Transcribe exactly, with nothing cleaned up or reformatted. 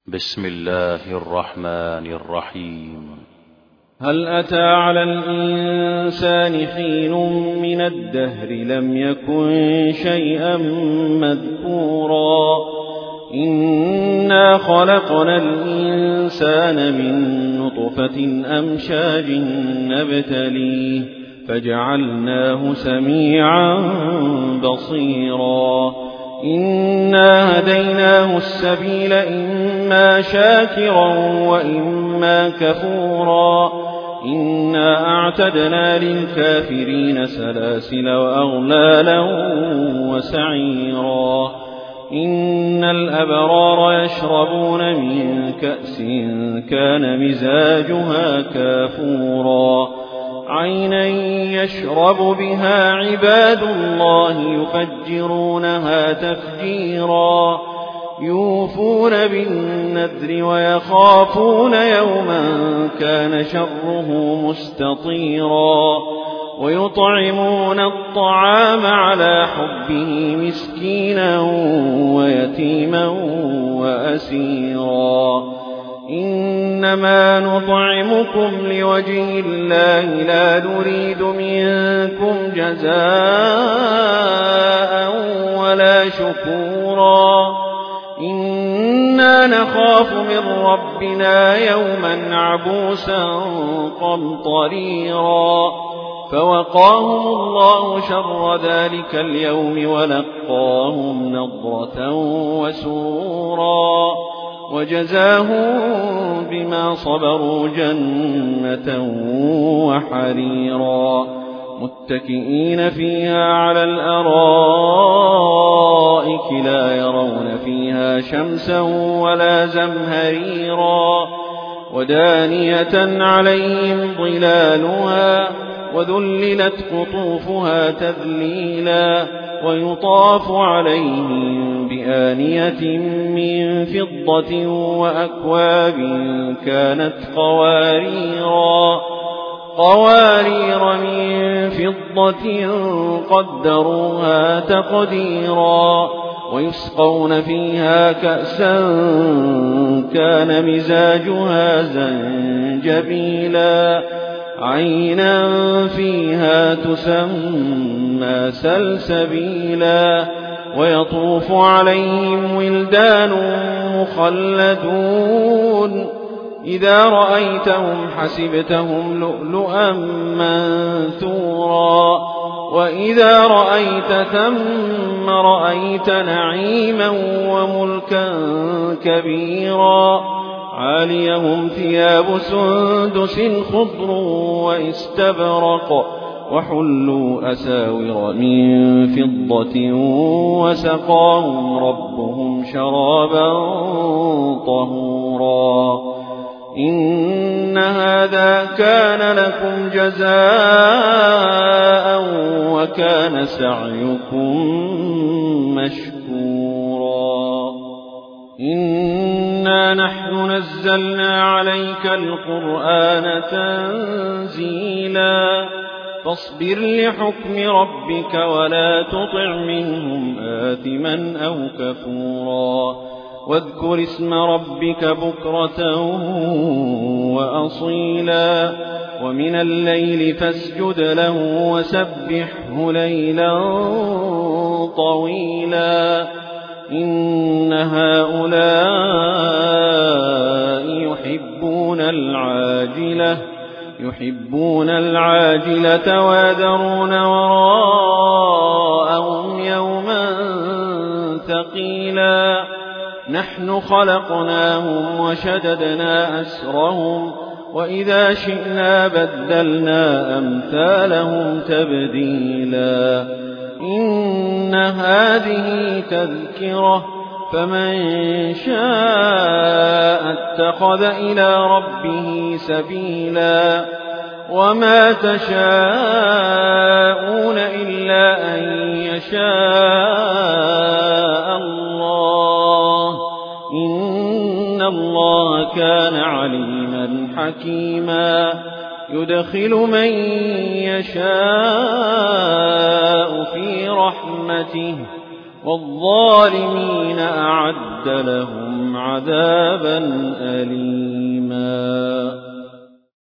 بسم الله الرحمن الرحيم. هل أتى على الإنسان حين من الدهر لم يكن شيئا مذكورا إنا خلقنا الإنسان من نطفة أمشاج نبتليه فجعلناه سميعا بصيرا إنا هديناه السبيل إما شاكرا وإما كفورا إنا أعتدنا للكافرين سلاسل وأغلالا وسعيرا إن الأبرار يشربون من كأس كان مزاجها كافورا عينا يشرب بها عباد الله يفجرونها تفجيرا يوفون بالنذر ويخافون يوما كان شره مستطيرا ويطعمون الطعام على حبه مسكينا ويتيما وأسيرا إنما نطعمكم لوجه الله لا نريد منكم جزاء ولا شكورا إنا نخاف من ربنا يوما عبوسا قمطريرا فوقاهم الله شر ذلك اليوم ولقاهم نضرة وسرورا وجزاهم بما صبروا جنة وحريرا متكئين فيها على الأرائك لا يرون فيها شمسا ولا زمهريرا ودانية عليهم ظلالها وذللت قطوفها تذليلا ويطاف عليهم بآنية من فضة وأكواب كانت قواريرا قوارير من فضة قدروها تقديرا ويسقون فيها كأسا كان مزاجها زنجبيلا عينا فيها تسمى سلسبيلا ويطوف عليهم ولدان مخلدون إذا رأيتهم حسبتهم لؤلؤا منثورا وإذا رأيت ثم رأيت نعيما وملكا كبيرا عاليهم ثياب سندس خضر واستبرق وحلوا أساور من فضة وسقاهم ربهم شرابا طهورا إن هذا كان لكم جزاء وكان سعيكم مشكورا إنا نحن نزلنا عليك القرآن تنزيلا فاصبر لحكم ربك ولا تطع منهم آثما أو كفورا واذكر اسم ربك بكرة وأصيلا ومن الليل فاسجد له وسبحه ليلا طويلا إن هؤلاء يحبون العاجلة يحبون العاجلة ويذرون وراءهم يوما ثقيلا نحن خلقناهم وشددنا أسرهم وإذا شئنا بدلنا أمثالهم تبديلا إن هذه تذكرة فمن شاء اتخذ إلى ربه سبيلا وما تشاءون إلا أن يشاء الله إن الله كان عليما حكيما يدخل من يشاء في رحمته والظالمين أعد لهم عذابا أليما.